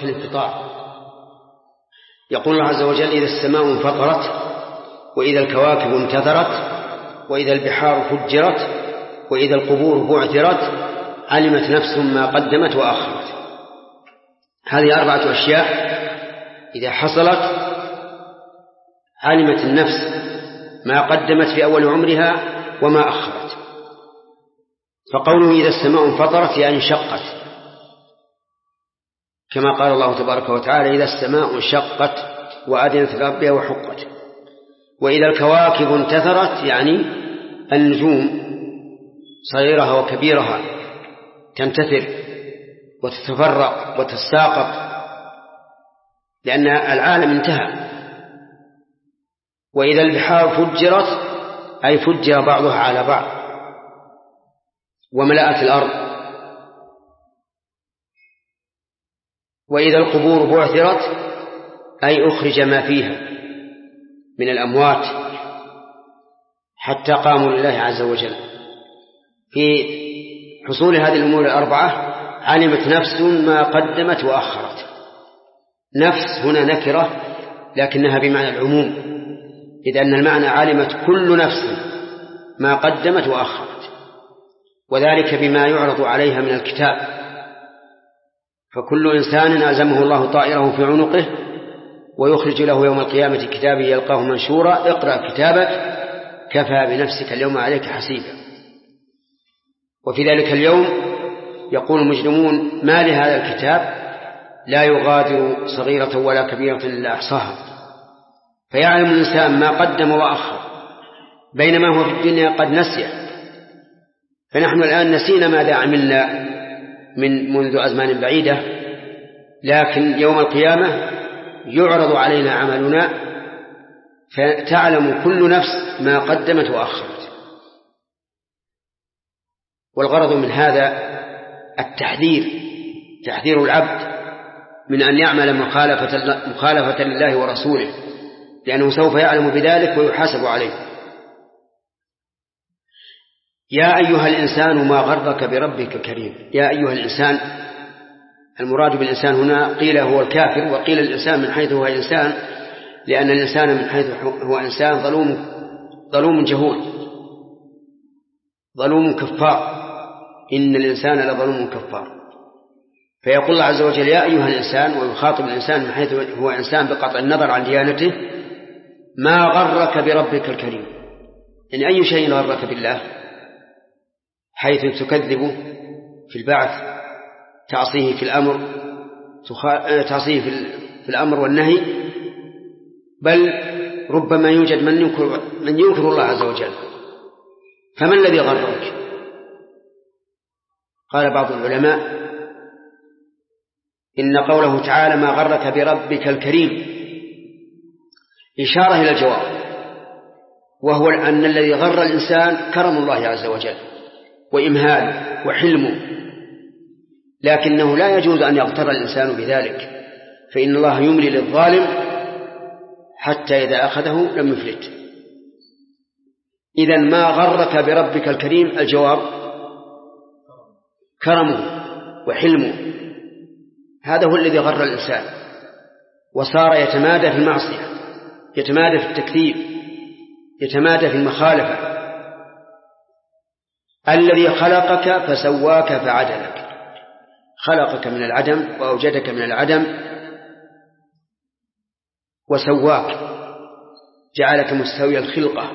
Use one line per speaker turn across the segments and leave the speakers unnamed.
الانفطار. يقول الله عز وجل: إذا السماء انفطرت وإذا الكواكب انتثرت وإذا البحار فجرت وإذا القبور بعثرت علمت نفس ما قدمت وأخرت. هذه 4 أشياء إذا حصلت علمت النفس ما قدمت في أول عمرها وما أخرت. فقوله إذا السماء انفطرت يعني انشقت، كما قال الله تبارك وتعالى: إذا السماء انشقت وأذنت لربها وحقت. وإذا الكواكب انتثرت يعني النجوم صغيرها وكبيرها تنتثر وتتفرق وتتساقط لأن العالم انتهى. وإذا البحار فجرت أي فجر بعضها على بعض وملأت الأرض. وإذا القبور بعثرت أي أخرج ما فيها من الأموات حتى قاموا لله عز وجل. في حصول هذه الأمور 4 علمت نفس ما قدمت وأخرت. نفس هنا نكرة لكنها بمعنى العموم، إذ أن المعنى علمت كل نفس ما قدمت وأخرت، وذلك بما يعرض عليها من الكتاب. فكل إنسان ألزمه الله طائره في عنقه ويخرج له يوم القيامة كتابه يلقاه منشورا: اقرأ كتابك كفى بنفسك اليوم عليك حسيبا. وفي ذلك اليوم يقول المجرمون: ما لهذا الكتاب لا يغادر صغيرة ولا كبيرة إلا أحصاها. فيعلم الإنسان ما قدم وأخر، بينما هو في الدنيا قد نسي. فنحن الآن نسينا ماذا عملنا منذ أزمان بعيدة، لكن يوم القيامة يعرض علينا عملنا فتعلم كل نفس ما قدمت وأخرت. والغرض من هذا تحذير العبد من أن يعمل مخالفة لله ورسوله، لأنه سوف يعلم بذلك ويحاسب عليه. يا أيها الإنسان ما غرك بربك الكريم. يا أيها الإنسان، المراد بالإنسان هنا قيل هو الكافر وقيل الإنسان من حيث هو إنسان، لأن الإنسان من حيث هو إنسان ظلوم جهول ظلوم كفار. إن الإنسان لظلوم كفار. فيقول الله عز وجل: يا أيها الإنسان، ويخاطب الإنسان من حيث هو إنسان بقطع النظر عن ديانته: ما غرك بربك الكريم. إن أي شيء غرك بالله، حيث تكذب في البعث، تعصيه في الأمر والنهي، بل ربما يوجد من ينكر الله عز وجل. فما الذي غرك؟ قال بعض العلماء: إن قوله تعالى ما غرك بربك الكريم إشارة إلى الجواب، وهو أن الذي غر الإنسان كرم الله عز وجل وإمهاله وحلمه، لكنه لا يجوز أن يغتر الإنسان بذلك، فإن الله يملي للظالم حتى إذا أخذه لم يفلت. إذن ما غرك بربك الكريم، الجواب كرمه وحلمه، هذا هو الذي غر الإنسان وصار يتمادى في المعصية، يتمادى في التكذيب، يتمادى في المخالفة. الذي خلقك فسواك فعدلك، خلقك من العدم وأوجدك من العدم وسواك، جعلك مستوي الخلقة،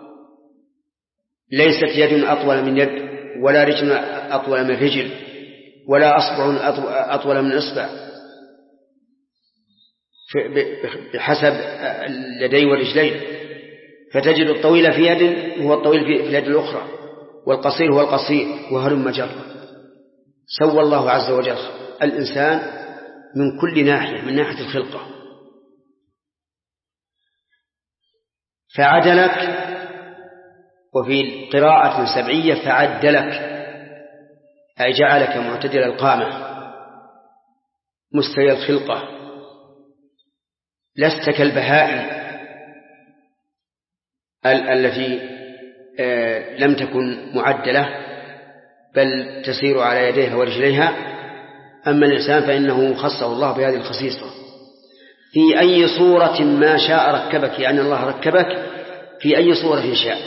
ليست يد أطول من يد، ولا رجل أطول من رجل، ولا أصبع أطول من إصبع بحسب اليدين والرجلين، فتجد الطويل في يد هو الطويل في اليد الأخرى، والقصير هو القصير، وهلم مجر. سوى الله عز وجل الإنسان من كل ناحية، من ناحية الخلقة. فعدلك، وفي قراءة سبعية فعدلك، أي جعلك معتدل القامة مستوي الخلقة، لست كالبهائم التي لم تكن معدلة بل تسير على يديها ورجليها، أما الإنسان فإنه خصه الله بهذه الخصيصة. في أي صورة ما شاء ركبك، يعني الله ركبك في أي صورة شاء.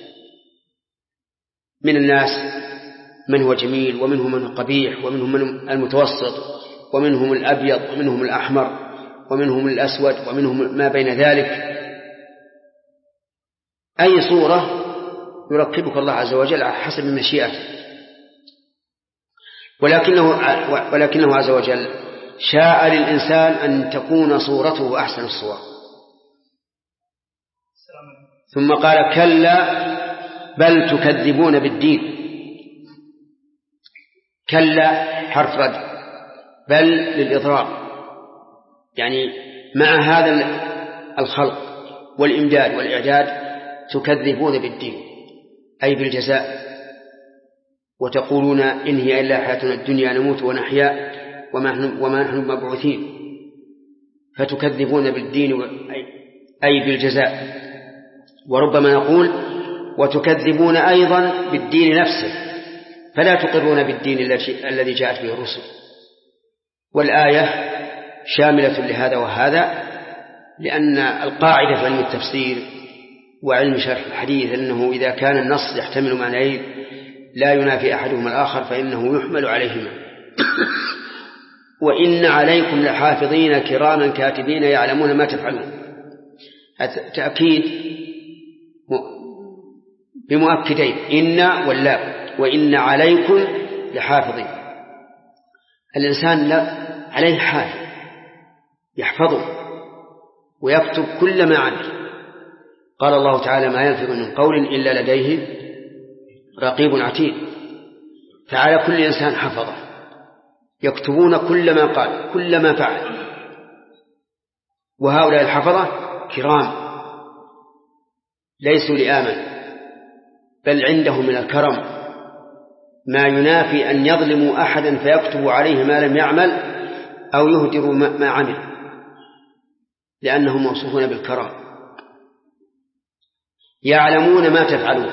من الناس من هو جميل، ومنهم من هو قبيح، ومنهم من المتوسط، ومنهم الأبيض، ومنهم الأحمر، ومنهم الأسود، ومنهم ما بين ذلك. أي صورة يركبك الله عز وجل على حسب مشيئته. ولكنه عز وجل شاء للإنسان أن تكون صورته أحسن الصور. ثم قال كلا بل تكذبون بالدين. كلا حرف رد، بل للإضراب، يعني مع هذا الخلق والإمداد والإعداد تكذبون بالدين أي بالجزاء، وتقولون إن هي إلا حياتنا الدنيا نموت ونحيا وما نحن مبعوثين. فتكذبون بالدين أي بالجزاء. وربما نقول وتكذبون أيضا بالدين نفسه، فلا تقرون بالدين الذي جاءت به الرسل. والآية شاملة لهذا وهذا، لأن القاعدة في علم التفسير وعلم شرح الحديث أنه إذا كان النص يحتمل معنيين لا ينافي أحدهما الآخر فإنه يحمل عليهما. وإن عليكم لحافظين كراما كاتبين يعلمون ما تفعلون. تأكيد بمؤكدين، إن واللا. وإن عليكم لحافظين، الإنسان عليه حافظ يحفظه ويكتب كل ما عمل. قال الله تعالى ما يلفظ من قول إلا لديه رقيب عتيد. فعلى كل إنسان حفظه يكتبون كل ما قال كل ما فعل. وهؤلاء الحفظة كرام ليسوا لآمن، بل عندهم من الكرم ما ينافي أن يظلموا أحدا فيكتبوا عليه ما لم يعمل أو يهدروا ما عمل، لأنهم موصوفون بالكرم. يعلمون ما تفعلون،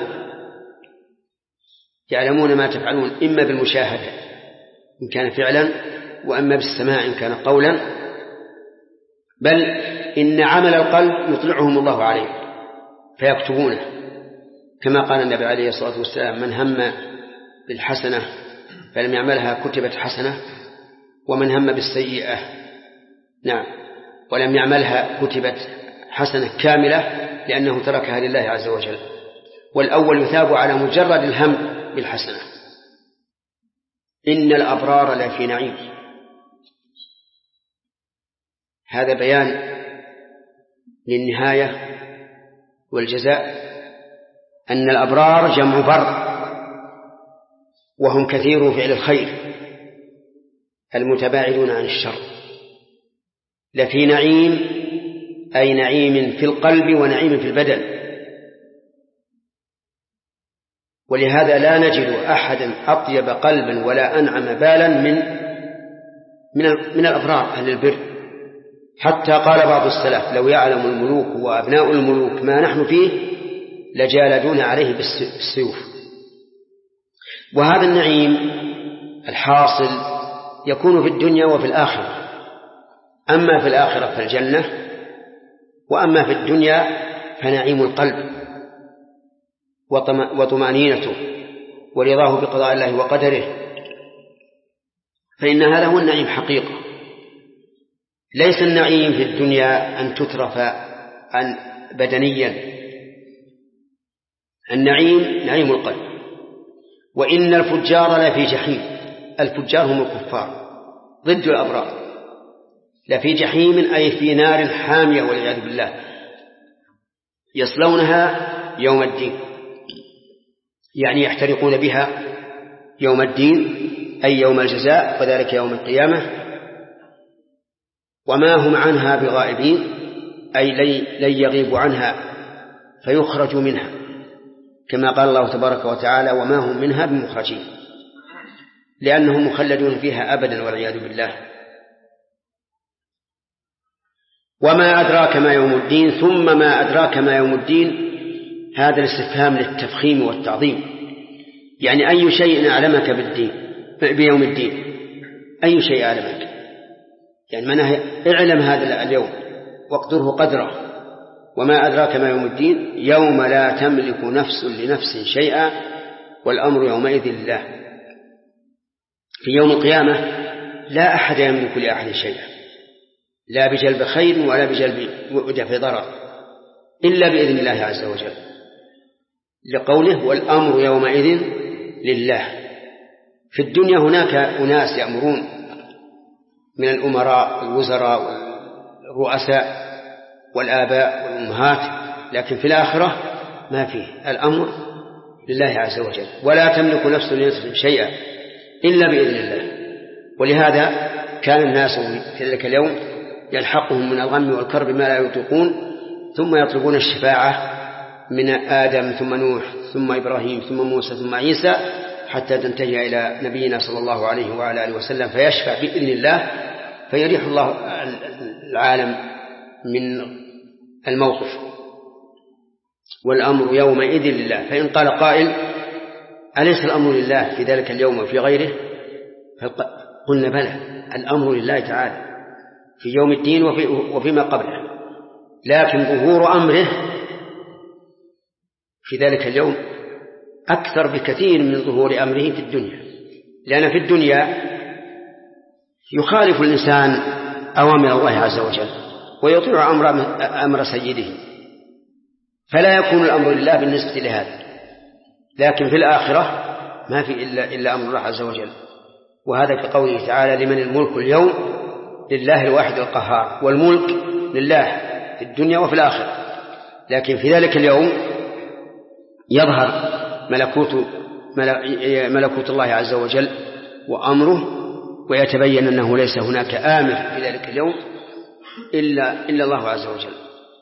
يعلمون ما تفعلون إما بالمشاهدة إن كان فعلا، وأما بالسماع إن كان قولا. بل إن عمل القلب يطلعهم الله عليه فيكتبونه، كما قال النبي عليه الصلاة والسلام من هم بالحسنة فلم يعملها كتبت حسنة، ومن هم بالسيئة ولم يعملها كتبت حسنة كاملة لأنه تركها لله عز وجل. والأول يثاب على مجرد الهم بالحسنة. إن الأبرار لفي نعيم، هذا بيان للنهاية والجزاء. أن الأبرار جمع بر، وهم كثير فعل الخير المتباعدون عن الشر. لفي نعيم أي نعيم في القلب ونعيم في البدن. ولهذا لا نجد أحدا أطيب قلبا ولا أنعم بالا من الأبرار أهل البر. حتى قال بعض السلف لو يعلم الملوك وأبناء الملوك ما نحن فيه لجالدون عليه بالسيوف. وهذا النعيم الحاصل يكون في الدنيا وفي الآخرة. أما في الآخرة فالجنة، وأما في الدنيا فنعيم القلب وطمأنينته ورضاه بقضاء الله وقدره. فإن هذا هو النعيم حقيقة. ليس النعيم في الدنيا أن تترف عن بدنيا، النعيم نعيم القلب. وإن الفجار لفي جحيم، الفجار هم الكفار ضد الأبرار. لفي جحيم أي في نار حامية والعياذ بالله يصلونها يوم الدين، يعني يحترقون بها يوم الدين أي يوم الجزاء، وذلك يوم القيامة. وما هم عنها بغائبين أي لن يغيبوا عنها فيخرجوا منها، كما قال الله تبارك وتعالى وما هم منها بمخرجين، لأنهم مخلدون فيها أبدا والعياذ بالله. وما أدراك ما يوم الدين، ثم ما أدراك ما يوم الدين، هذا الاستفهام للتفخيم والتعظيم، يعني أي شيء أعلمك بيوم الدين، أي شيء أعلمك، يعني منها اعلم هذا اليوم واقدره قدره، وما أدراك ما يوم الدين، يوم لا تملك نفس لنفس شيئا والأمر يومئذ لله. في يوم القيامة لا أحد يملك لأحد شيئا، لا بجلب خير ولا بجلب دفع ضرر، إلا بإذن الله عز وجل، لقوله والأمر يومئذ لله. في الدنيا هناك أناس يأمرون من الأمراء والوزراء والرؤساء والآباء والأمهات، لكن في الآخرة ما فيه، الأمر لله عز وجل، ولا تملك نفس لنفس شيئا إلا بإذن الله. ولهذا كان الناس في ذلك اليوم يلحقهم من الغم والكرب ما لا يطيقون، ثم يطلبون الشفاعة من آدم ثم نوح ثم إبراهيم ثم موسى ثم عيسى، حتى تنتهي إلى نبينا صلى الله عليه وعلى آله وسلم فيشفع بإذن الله، فيريح الله العالم من الموقف. والأمر يومئذ لله. فإن قال قائل أليس الأمر لله في ذلك اليوم وفي غيره؟ قلنا بلى، الأمر لله تعالى في يوم الدين وفيما قبله، لكن ظهور أمره في ذلك اليوم أكثر بكثير من ظهور أمره في الدنيا، لأن في الدنيا يخالف الإنسان أوامر الله عز وجل ويطيع أمر سيده، فلا يكون الأمر لله بالنسبة لهذا. لكن في الآخرة ما في إلا أمر الله عز وجل، وهذا كقوله تعالى لمن الملك اليوم لله الواحد القهار، والملك لله في الدنيا وفي الآخرة. لكن في ذلك اليوم يظهر ملكوت الله عز وجل وأمره، ويتبين أنه ليس هناك آمر في ذلك اليوم إلا الله عز وجل.